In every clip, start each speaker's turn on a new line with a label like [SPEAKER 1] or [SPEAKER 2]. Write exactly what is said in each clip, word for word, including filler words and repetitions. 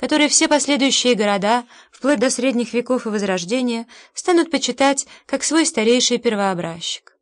[SPEAKER 1] который все последующие города, вплоть до средних веков и Возрождения, станут почитать как свой старейший первообразчик.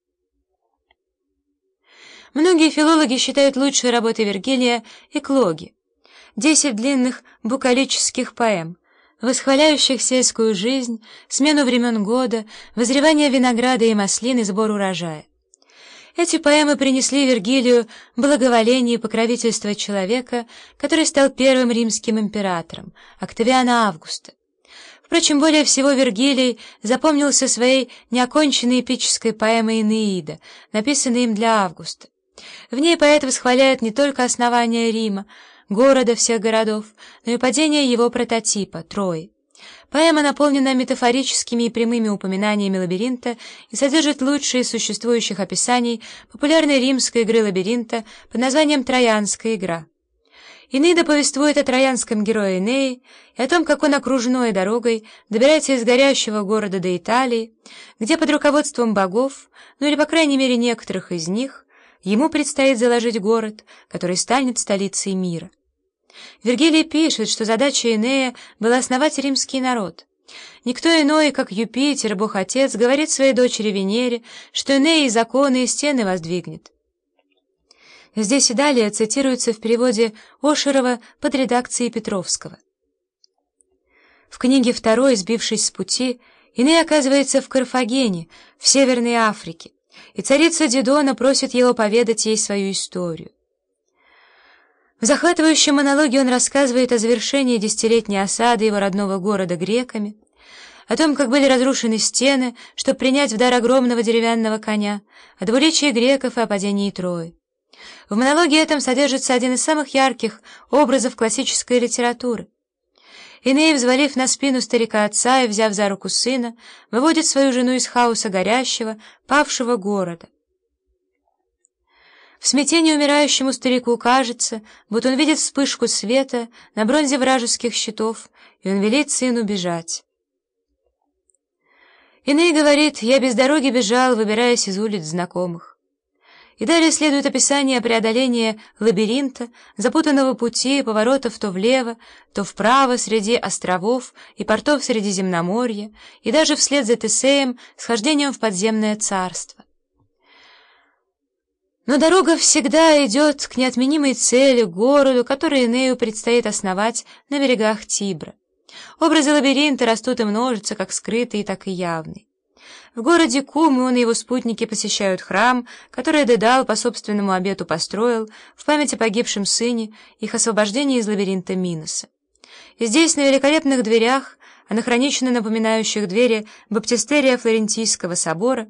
[SPEAKER 1] Многие филологи считают лучшей работой Вергилия «Эклоги» — десять длинных букалических поэм, восхваляющих сельскую жизнь, смену времен года, возревание винограда и маслин и сбор урожая. Эти поэмы принесли Вергилию благоволение и покровительство человека, который стал первым римским императором, Октавиана Августа. Впрочем, более всего Вергилий запомнился своей неоконченной эпической поэмой «Энеида», написанной им для Августа. В ней поэт восхваляет не только основание Рима, города всех городов, но и падение его прототипа, Трои. Поэма наполнена метафорическими и прямыми упоминаниями лабиринта и содержит лучшие из существующих описаний популярной римской игры лабиринта под названием «Троянская игра». Энеида повествует о троянском герое Энее и о том, как он окружной дорогой добирается из горящего города до Италии, где под руководством богов, ну или по крайней мере некоторых из них, ему предстоит заложить город, который станет столицей мира. Вергилий пишет, что задача Энея была основать римский народ. Никто иной, как Юпитер, бог-отец, говорит своей дочери Венере, что Эней и законы и стены воздвигнет. Здесь и далее цитируется в переводе Ошерова под редакцией Петровского. В книге второй, «Сбившись с пути», Эней оказывается в Карфагене, в Северной Африке, и царица Дидона просит его поведать ей свою историю. В захватывающем монологе он рассказывает о завершении десятилетней осады его родного города греками, о том, как были разрушены стены, чтобы принять в дар огромного деревянного коня, о двуличии греков и о падении Трои. В монологе этом содержится один из самых ярких образов классической литературы. Эней, взвалив на спину старика отца и взяв за руку сына, выводит свою жену из хаоса горящего, павшего города. В смятении умирающему старику кажется, будто он видит вспышку света на бронзе вражеских щитов, и он велит сыну бежать. Эней говорит: «Я без дороги бежал, выбираясь из улиц знакомых». И далее следует описание преодоления лабиринта, запутанного пути, поворотов то влево, то вправо среди островов и портов Средиземноморья, и даже вслед за Тесеем схождением в подземное царство. Но дорога всегда идет к неотменимой цели, к городу, который Энею предстоит основать на берегах Тибра. Образы лабиринта растут и множатся, как скрытые, так и явные. В городе Кумы он и его спутники посещают храм, который Дедал по собственному обету построил в память о погибшем сыне, их освобождении из лабиринта Миноса. И здесь, на великолепных дверях, анахронично напоминающих двери баптистерия Флорентийского собора,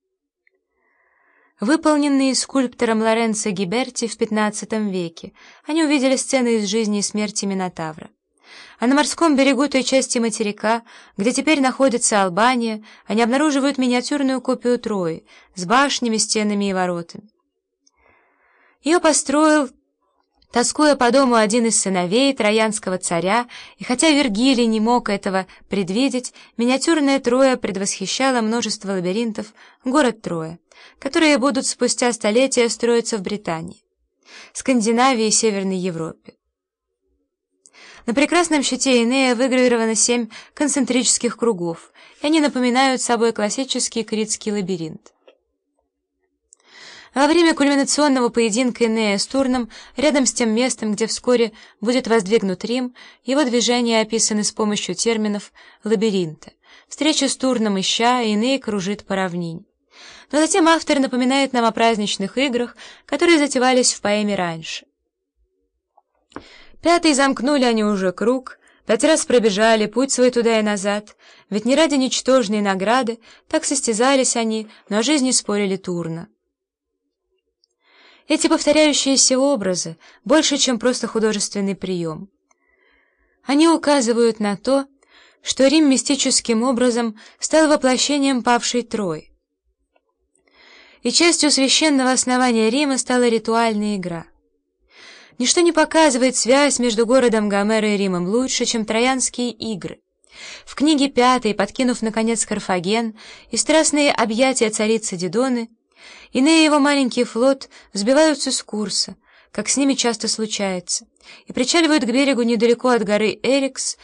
[SPEAKER 1] выполненные скульптором Лоренцо Гиберти в пятнадцатом веке, они увидели сцены из жизни и смерти Минотавра. А на морском берегу той части материка, где теперь находится Албания, они обнаруживают миниатюрную копию Трои с башнями, стенами и воротами. Ее построил, тоскуя по дому, один из сыновей троянского царя, и хотя Вергилий не мог этого предвидеть, миниатюрная Троя предвосхищала множество лабиринтов, город Троя, которые будут спустя столетия строиться в Британии, Скандинавии и Северной Европе. На прекрасном щите Энея выгравировано семь концентрических кругов, и они напоминают собой классический критский лабиринт. Во время кульминационного поединка Энея с Турном, рядом с тем местом, где вскоре будет воздвигнут Рим, его движения описаны с помощью терминов лабиринта. Встреча с Турном ища, Эней кружит по равнине. Но затем автор напоминает нам о праздничных играх, которые затевались в поэме раньше. Пятый замкнули они уже круг, пять раз пробежали путь свой туда и назад, ведь не ради ничтожной награды так состязались они, но о жизни спорили Турна. Эти повторяющиеся образы больше, чем просто художественный прием. Они указывают на то, что Рим мистическим образом стал воплощением павшей Трои. И частью священного основания Рима стала ритуальная игра. Ничто не показывает связь между городом Гомера и Римом лучше, чем троянские игры. В книге пятой, подкинув, наконец, Карфаген и страстные объятия царицы Дидоны, Эней и его маленький флот сбиваются с курса, как с ними часто случается, и причаливают к берегу недалеко от горы Эрикс,